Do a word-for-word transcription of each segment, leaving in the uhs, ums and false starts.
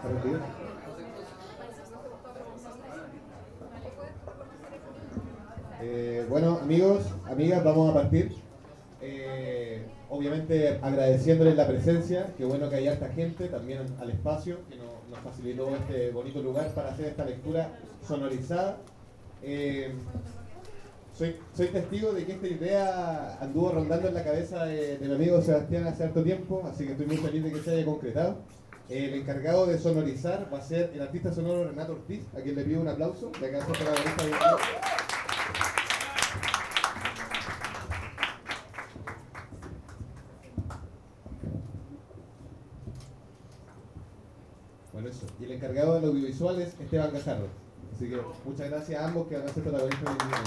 ¿Partido? Eh, bueno, amigos, amigas, vamos a partir. Eh, obviamente agradeciéndoles la presencia, qué bueno que haya esta gente, también al espacio que nos, nos facilitó este bonito lugar para hacer esta lectura sonorizada. Eh, soy, soy testigo de que esta idea anduvo rondando en la cabeza de, de mi amigo Sebastián hace harto tiempo, así que estoy muy feliz de que se haya concretado. El encargado de sonorizar va a ser el artista sonoro Renato Ortiz, a quien le pido un aplauso, de acá se la bonita de... Bueno, eso. Y el encargado del audiovisual es Esteban Gajardo. Así que muchas gracias a ambos que van a ser protagonistas del video.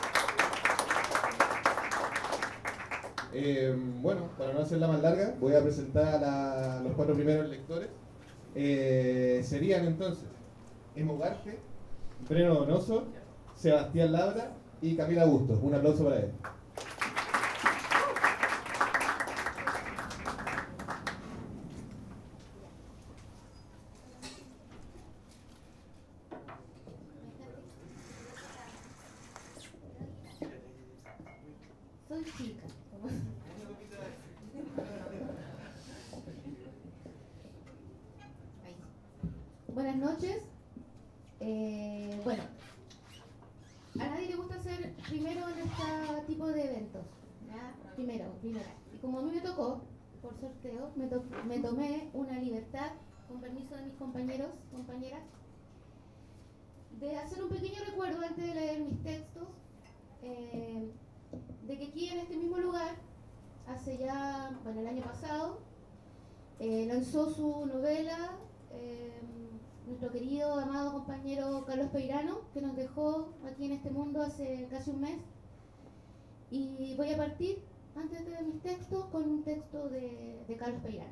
Eh, bueno, para no hacerla más larga, voy a presentar a la, los cuatro primeros lectores. Eh, serían entonces Emo Ugarte, Breno Donoso, Sebastián Labra y Camila Bustos. Un aplauso para él. Soy chica. Buenas noches. Eh, bueno, a nadie le gusta ser primero en este tipo de eventos. ¿Ya? Primero, primera. Y como a mí me tocó, por sorteo, me, to me tomé una libertad, con permiso de mis compañeros, compañeras, de hacer un pequeño recuerdo antes de leer mis textos. Eh, de que aquí en este mismo lugar, hace ya, bueno, el año pasado, eh, lanzó su novela eh, nuestro querido, amado compañero Carlos Peirano, que nos dejó aquí en este mundo hace casi un mes. Y voy a partir, antes de mis textos, con un texto de, de Carlos Peirano.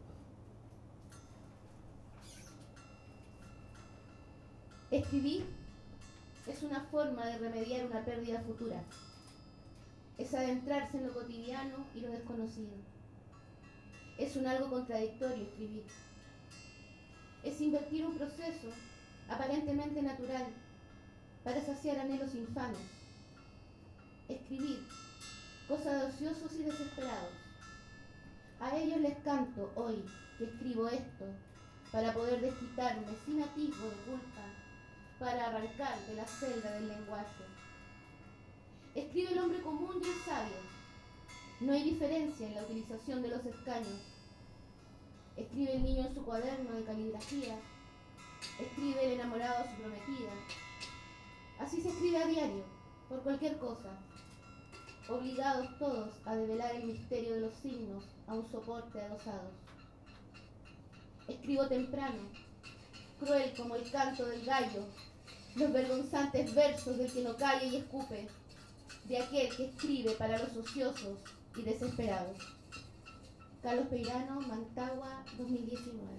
Escribir es una forma de remediar una pérdida futura. Es adentrarse en lo cotidiano y lo desconocido. Es un algo contradictorio escribir. Es invertir un proceso aparentemente natural para saciar anhelos infames. Escribir, cosa de ociosos y desesperados. A ellos les canto hoy que escribo esto para poder desquitarme sin atisbo de culpa, para arrancar de la celda del lenguaje. Escribe el hombre común y el sabio. No hay diferencia en la utilización de los escaños. Escribe el niño en su cuaderno de caligrafía. Escribe el enamorado a su prometida. Así se escribe a diario, por cualquier cosa. Obligados todos a develar el misterio de los signos a un soporte adosado. Escribo temprano, cruel como el canto del gallo, los vergonzantes versos del que no calla y escupe, de aquel que escribe para los ociosos y desesperados. Carlos Peirano, Mantagua, dos mil diecinueve.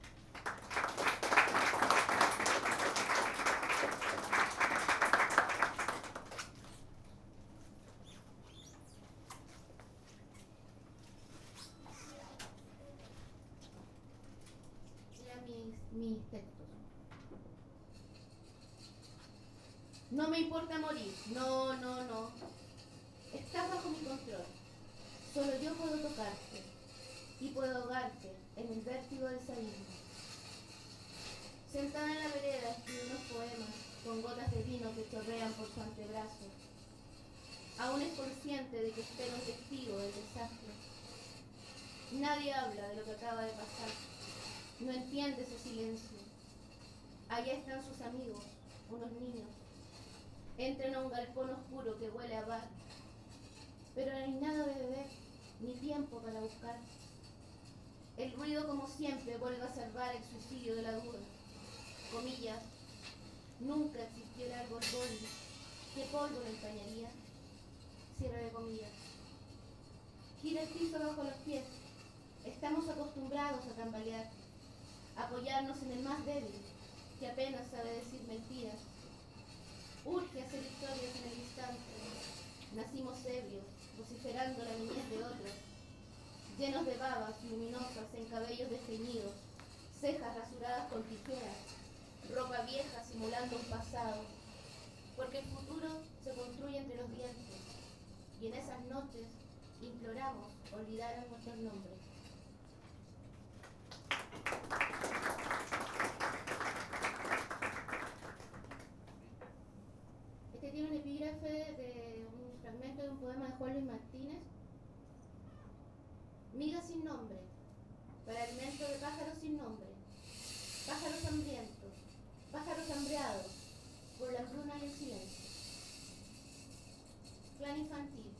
Ya mis, mis textos. No me importa morir, no, no, no. Estás bajo mi control. Solo yo puedo tocarte y puedo ahogarte en el vértigo del sadismo. Sentada en la vereda escribo unos poemas con gotas de vino que chorrean por su antebrazo. Aún es consciente de que espera un testigo del desastre. Nadie habla de lo que acaba de pasar. No entiende ese silencio. Allá están sus amigos, unos niños. Entran a un galpón oscuro que huele a bar. Pero no hay nada de beber, ni tiempo para buscar. El ruido, como siempre, vuelve a salvar el suicidio de la duda. Comillas, nunca existió el árbol boli. ¿Qué polvo lo empañaría? Cierre de comillas. Gira el piso bajo los pies. Estamos acostumbrados a tambalear, a apoyarnos en el más débil, que apenas sabe decir mentiras. Urge hacer historias en el instante. Nacimos ebrios, vociferando la niñez de otros, llenos de babas luminosas en cabellos desteñidos, cejas rasuradas con tijeras, ropa vieja simulando un pasado, porque el futuro se construye entre los dientes, y en esas noches imploramos olvidar a nuestros nombres. Este tiene un epígrafe de un fragmento de un poema de Juan Luis Martínez. Miga sin nombre, para alimento de pájaros sin nombre, pájaros hambrientos, pájaros hambreados por la hambruna y el silencio. Clan infantil.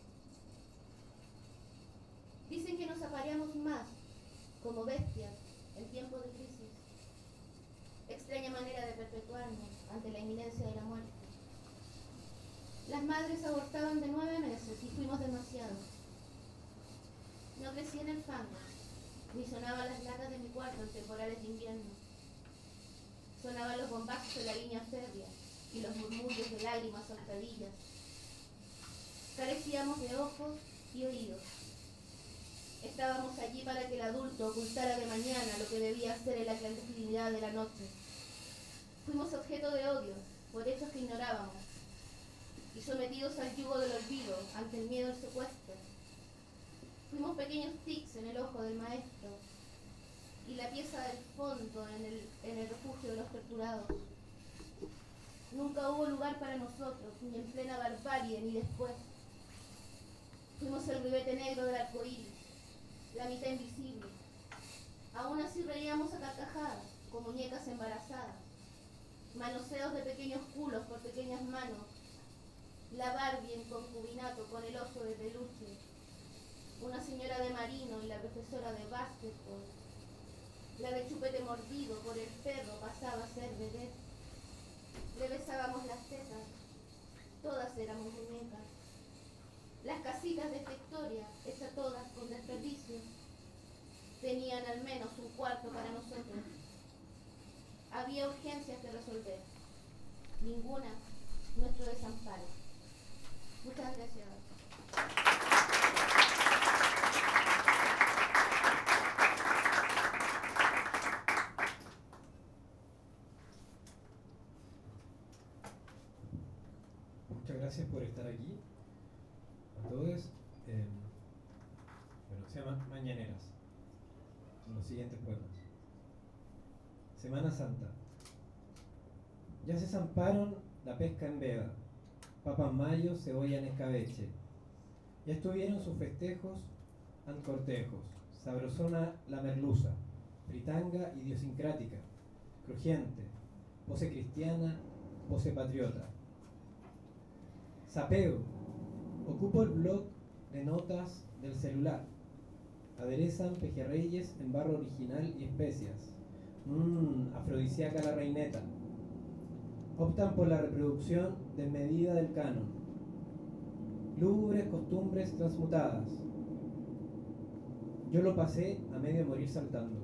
Dicen que nos apareamos más como bestias en tiempos de crisis. Extraña manera de perpetuarnos ante la inminencia de la muerte. Las madres abortaban de nueve meses y fuimos demasiados. No crecí en el fango, ni sonaban las latas de mi cuarto en temporales de invierno. Sonaban los bombazos de la línea férrea y los murmullos de lágrimas saltadillas. Carecíamos de ojos y oídos. Estábamos allí para que el adulto ocultara de mañana lo que debía hacer en la clandestinidad de la noche. Fuimos objeto de odio por hechos que ignorábamos y sometidos al yugo del olvido ante el miedo del secuestro. Fuimos pequeños tics en el ojo del maestro y la pieza del fondo en el, en el refugio de los torturados. Nunca hubo lugar para nosotros, ni en plena barbarie, ni después. Fuimos el ribete negro del arco iris, la mitad invisible. Aún así reíamos a carcajadas, como muñecas embarazadas. Manoseos de pequeños culos por pequeñas manos. La Barbie en concubinato con el oso de peluche. Una señora de marino y la profesora de básquetbol. La de chupete mordido por el perro pasaba a ser vedette. Le besábamos las tetas. Todas éramos muñecas. Las casitas de esta historia, hechas todas con desperdicio, tenían al menos un cuarto para nosotros. Había urgencias que resolver. Ninguna nuestro desamparo. Muchas gracias. Muchas gracias por estar aquí. A todos. Eh, bueno, se llama Mañaneras. Son los siguientes poemas. Semana Santa. Ya se zamparon la pesca en veda, papa en mayo, cebolla en escabeche. Ya estuvieron sus festejos and cortejos, sabrosona la merluza, fritanga idiosincrática, crujiente, pose cristiana, pose patriota. Sapeo, ocupo el blog de notas del celular. Aderezan pejerreyes en barro original y especias. Mmm, afrodisíaca la reineta. Optan por la reproducción desmedida del canon. Lúgubres costumbres transmutadas. Yo lo pasé a medio morir saltando.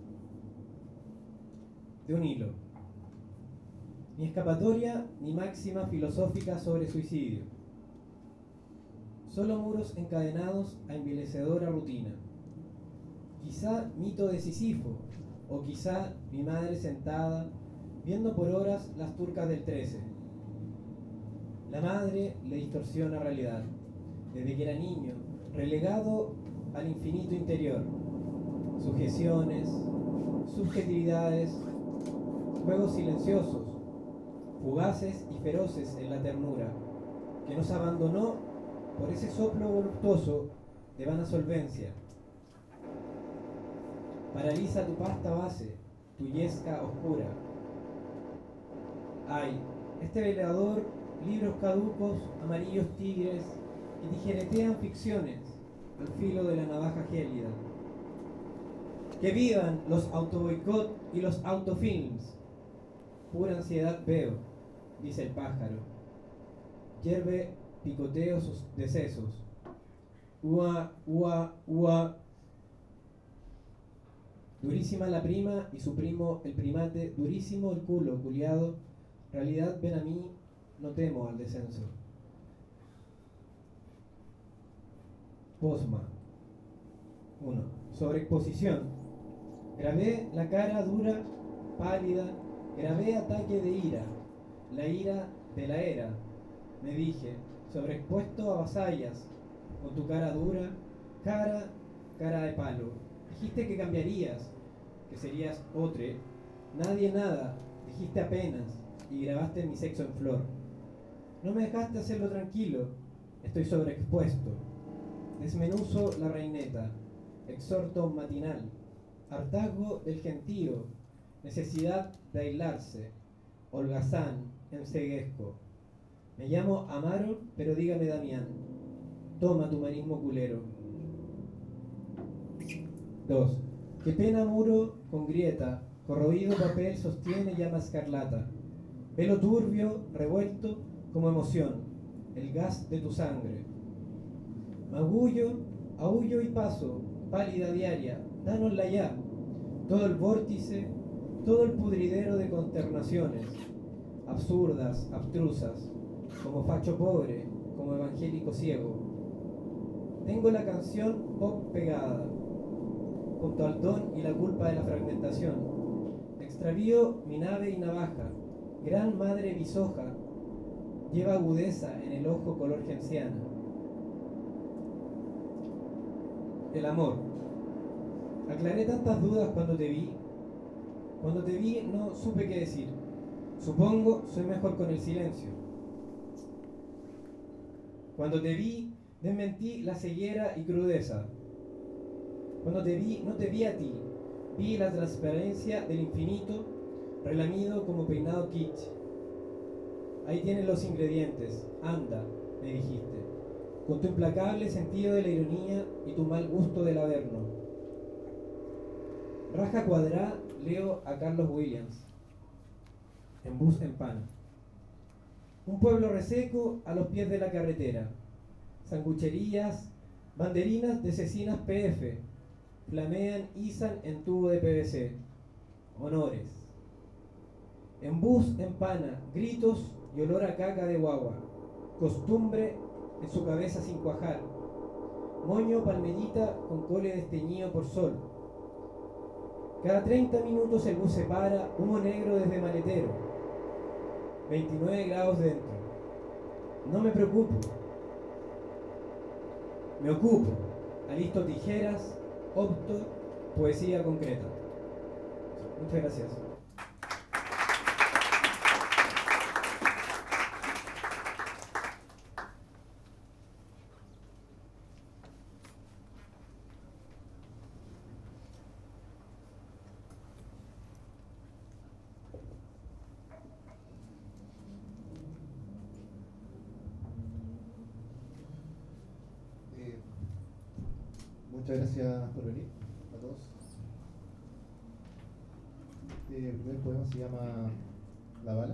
De un hilo. Ni escapatoria ni máxima filosófica sobre suicidio. Solo muros encadenados a envilecedora rutina. Quizá mito de Sísifo, o quizá mi madre sentada viendo por horas las turcas del trece. La madre le distorsiona realidad, desde que era niño, relegado al infinito interior. Sujeciones, subjetividades, juegos silenciosos, fugaces y feroces en la ternura, que nos abandonó por ese soplo voluptuoso de vana solvencia. Paraliza tu pasta base, tu yesca oscura. Ay, este velador, libros caducos, amarillos tigres, que tijeretean ficciones al filo de la navaja gélida. Que vivan los autoboicot y los autofilms. Pura ansiedad veo, dice el pájaro. Hierve picoteo sus decesos. Ua, ua, ua. Durísima la prima y su primo el primate, durísimo el culo, culiado. Realidad, ven a mí, no temo al descenso. Posma. uno. Sobreexposición. Grabé la cara dura, pálida, grabé ataque de ira, la ira de la era. Me dije, sobreexpuesto a vasallas, con tu cara dura, cara, cara de palo. Dijiste que cambiarías, que serías otro. Nadie nada, dijiste apenas, y grabaste mi sexo en flor. No me dejaste hacerlo tranquilo, estoy sobreexpuesto. Desmenuzo la reineta, exhorto matinal, hartazgo del gentío, necesidad de aislarse, holgazán, enceguezco. Me llamo Amaro, pero dígame Damián. Toma tu marismo culero. dos. Qué pena muro con grieta, corroído papel sostiene llama escarlata. Pelo turbio, revuelto como emoción, el gas de tu sangre. Magullo, aullo y paso, pálida diaria, dánosla ya. Todo el vórtice, todo el pudridero de consternaciones, absurdas, abstrusas, como facho pobre, como evangélico ciego. Tengo la canción pop pegada, junto al don y la culpa de la fragmentación. Extravío mi nave y navaja, gran madre bisoja, lleva agudeza en el ojo color genciana. El amor. Aclaré tantas dudas cuando te vi. Cuando te vi no supe qué decir. Supongo soy mejor con el silencio. Cuando te vi, desmentí la ceguera y crudeza. Cuando te vi, no te vi a ti. Vi la transparencia del infinito, relamido como peinado kitsch. Ahí tienes los ingredientes. Anda, me dijiste, con tu implacable sentido de la ironía y tu mal gusto del averno. Raja cuadrá, leo a Carlos Williams. En bus en pan. Un pueblo reseco a los pies de la carretera. Sangucherías, banderinas de cecinas P F. Flamean, izan en tubo de P V C. Honores. En bus en pana, gritos y olor a caca de guagua. Costumbre en su cabeza sin cuajar. Moño palmerita con cole desteñido por sol. Cada treinta minutos el bus se para, humo negro desde maletero. veintinueve grados dentro. No me preocupo. Me ocupo. Alisto tijeras, opto, poesía concreta. Muchas gracias. Muchas gracias por venir a todos. El primer poema se llama La bala.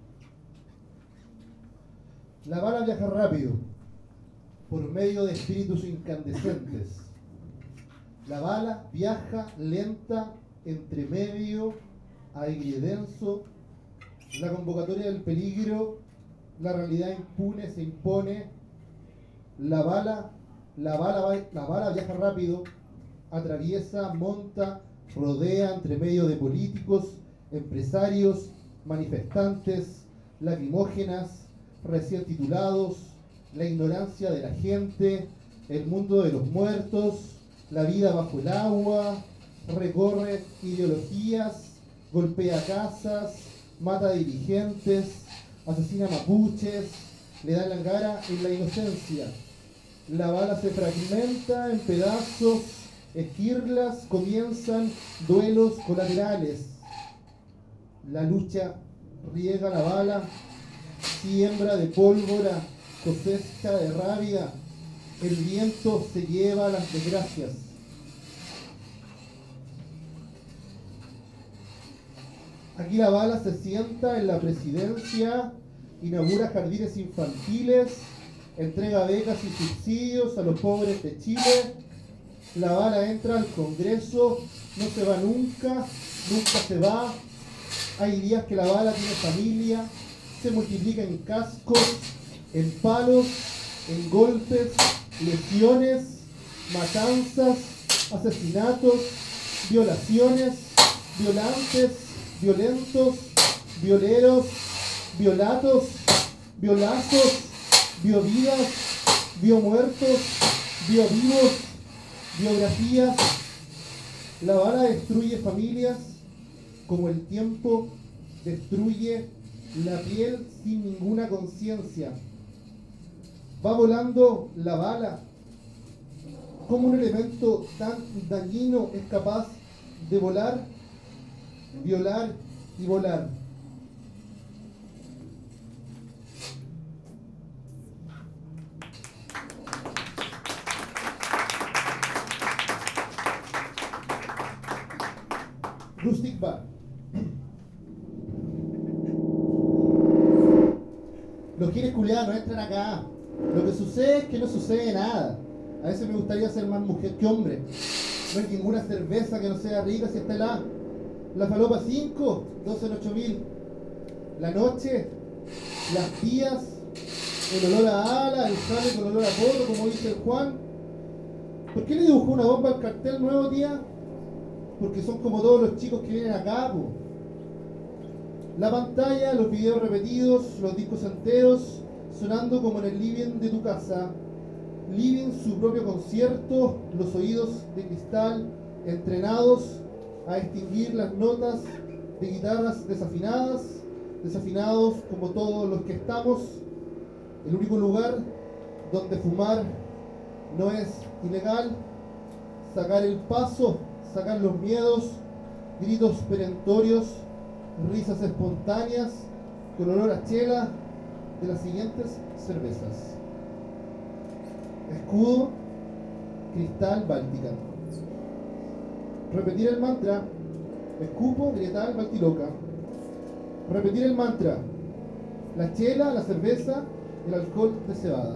La bala viaja rápido, por medio de espíritus incandescentes. La bala viaja lenta, entre medio, aire denso. La convocatoria del peligro, la realidad impune se impone. La bala La bala, la bala viaja rápido, atraviesa, monta, rodea entre medio de políticos, empresarios, manifestantes, lacrimógenas, recién titulados, la ignorancia de la gente, el mundo de los muertos, la vida bajo el agua, recorre ideologías, golpea casas, mata dirigentes, asesina mapuches, le da la cara en la inocencia. La bala se fragmenta en pedazos, esquirlas, comienzan duelos colaterales. La lucha riega la bala, siembra de pólvora, cosecha de rabia. El viento se lleva las desgracias. Aquí la bala se sienta en la presidencia, inaugura jardines infantiles, entrega becas y subsidios a los pobres de Chile. La bala entra al Congreso, no se va nunca, nunca se va. Hay días que la bala tiene familia, se multiplica en cascos, en palos, en golpes, lesiones, matanzas, asesinatos, violaciones, violantes, violentos, violeros, violatos, violazos, biovidas, biomuertos, biovivos, biografías. La bala destruye familias como el tiempo destruye la piel sin ninguna conciencia. Va volando la bala. ¿Cómo un elemento tan dañino es capaz de volar, violar y volar? Rustic Bar. Los gires culiados no entran acá. Lo que sucede es que no sucede nada. A veces me gustaría ser más mujer que hombre. No hay ninguna cerveza que no sea rica si está helada. La falopa cinco, doce en ocho mil. La noche, las tías, el olor a ala, el sale con olor a pollo, como dice el Juan. ¿Por qué le dibujó una bomba al cartel nuevo, tía? Porque son como todos los chicos que vienen acá, po. La pantalla, los videos repetidos, los discos enteros, sonando como en el living de tu casa. Living, su propio concierto, los oídos de cristal, entrenados a extinguir las notas de guitarras desafinadas, desafinados como todos los que estamos. El único lugar donde fumar no es ilegal. Sacar el paso, sacar los miedos, gritos perentorios, risas espontáneas con olor a chela de las siguientes cervezas: Escudo, Cristal, Báltica. Repetir el mantra: Escupo, Grietal, Baltiloca. Repetir el mantra: la chela, la cerveza, el alcohol de cebada.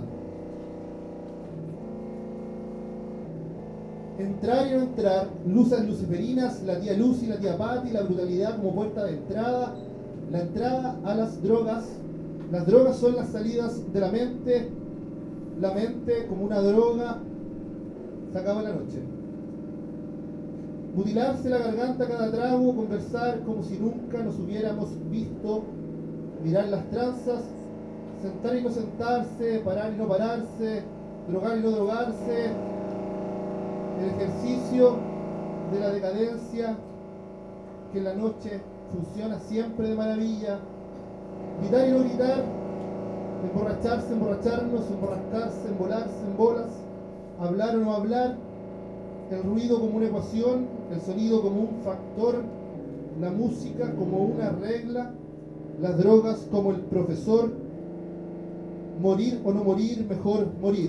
Entrar y no entrar, luces luciferinas, la tía Lucy, la tía Patty, la brutalidad como puerta de entrada, la entrada a las drogas. Las drogas son las salidas de la mente, la mente como una droga, se acaba la noche. Mutilarse la garganta cada trago, conversar como si nunca nos hubiéramos visto, mirar las tranzas, sentar y no sentarse, parar y no pararse, drogar y no drogarse. El ejercicio de la decadencia que en la noche funciona siempre de maravilla. Gritar y no gritar, emborracharse, emborracharnos, emborrascarse, embolarse, en bolas, hablar o no hablar, el ruido como una ecuación, el sonido como un factor, la música como una regla, las drogas como el profesor, morir o no morir, mejor morir.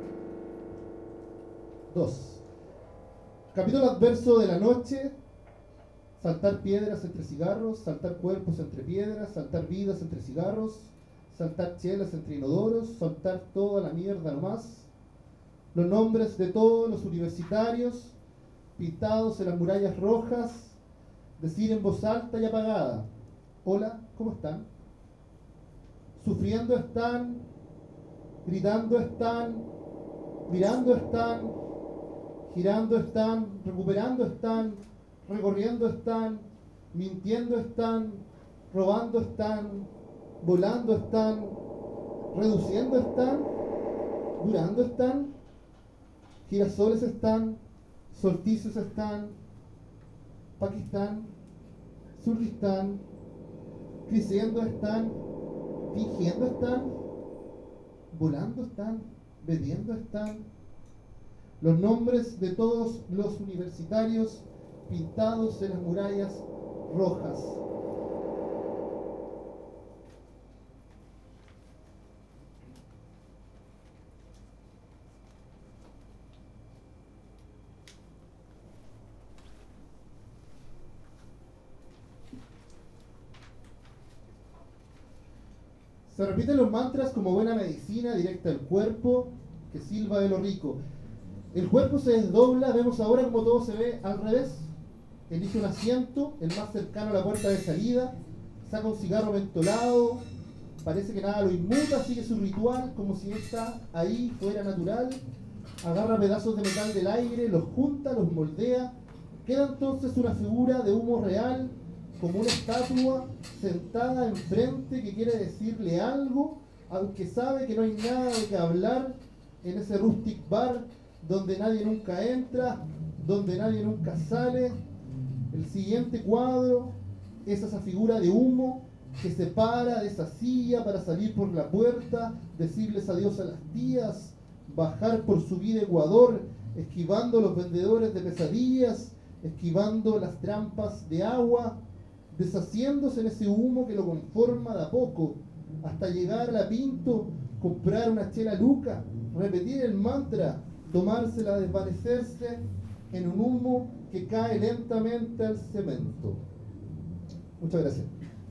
Dos. Capítulo adverso de la noche: saltar piedras entre cigarros, saltar cuerpos entre piedras, saltar vidas entre cigarros, saltar chelas entre inodoros, saltar toda la mierda nomás. Los nombres de todos los universitarios pintados en las murallas rojas, decir en voz alta y apagada: hola, ¿cómo están? Sufriendo están, gritando están, mirando están, girando están, recuperando están, recorriendo están, mintiendo están, robando están, volando están, reduciendo están, durando están, girasoles están, solsticios están, Pakistán, Surdistán, creciendo están, fingiendo están, volando están, bebiendo están. Los nombres de todos los universitarios pintados en las murallas rojas. Se repiten los mantras como buena medicina directa al cuerpo que silba de lo rico. El cuerpo se desdobla, vemos ahora como todo se ve al revés. Elige un asiento, el más cercano a la puerta de salida, saca un cigarro mentolado, parece que nada lo inmuta, sigue su ritual como si está ahí, fuera natural. Agarra pedazos de metal del aire, los junta, los moldea, Queda entonces una figura de humo real, como una estatua sentada enfrente que quiere decirle algo, aunque sabe que no hay nada de qué hablar en ese rustic bar donde nadie nunca entra, donde nadie nunca sale. El siguiente cuadro es esa figura de humo que se para de esa silla para salir por la puerta, decirles adiós a las tías, bajar por su vida Ecuador, esquivando los vendedores de pesadillas, esquivando las trampas de agua, deshaciéndose en ese humo que lo conforma de a poco, hasta llegar a la Pinto, comprar una chela luca, repetir el mantra, tomársela, desvanecerse en un humo que cae lentamente al cemento. Muchas gracias.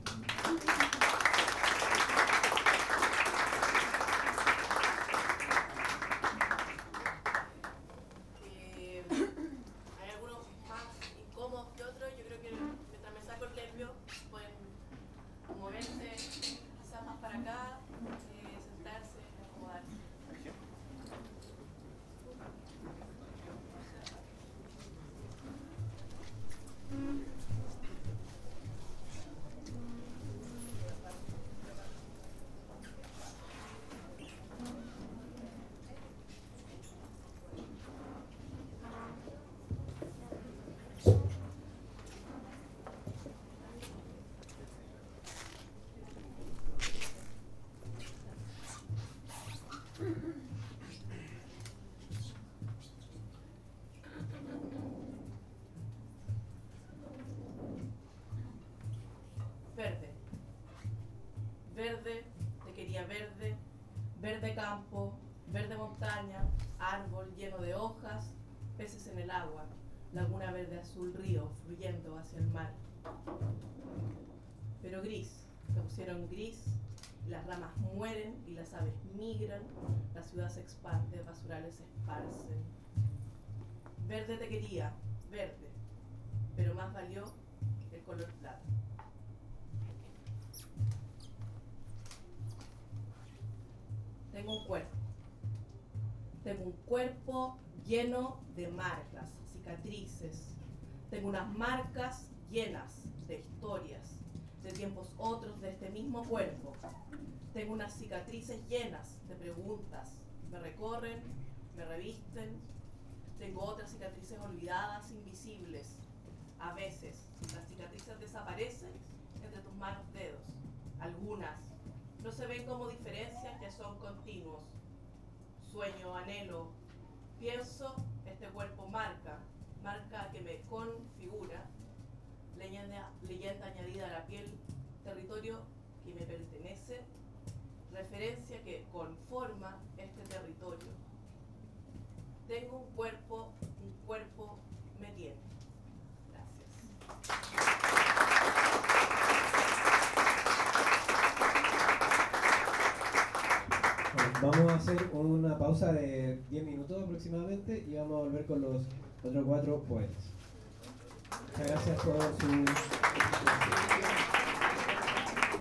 Verde. Verde, te quería verde, verde campo, verde montaña, árbol lleno de hojas, peces en el agua, laguna verde azul río fluyendo hacia el mar. Pero gris, te pusieron gris, y las ramas mueren y las aves migran, la ciudad se expande, basurales se esparcen. Verde te quería, verde, pero más valió el color plata. Tengo un cuerpo. Tengo un cuerpo lleno de marcas, cicatrices. Tengo unas marcas llenas de historias, de tiempos otros de este mismo cuerpo. Tengo unas cicatrices llenas de preguntas. Me recorren, me revisten. Tengo otras cicatrices olvidadas, invisibles. A veces, las cicatrices desaparecen entre tus manos dedos. Algunas no se ven como diferencias que son continuos. Sueño, anhelo, pienso, este cuerpo marca, marca que me configura, leyenda, leyenda añadida a la piel, territorio que me pertenece, referencia que conforma este territorio. Tengo un cuerpo, un cuerpo me tiene. Gracias. Vamos a hacer una pausa de diez minutos aproximadamente y vamos a volver con los otros cuatro poetas. Muchas gracias por su...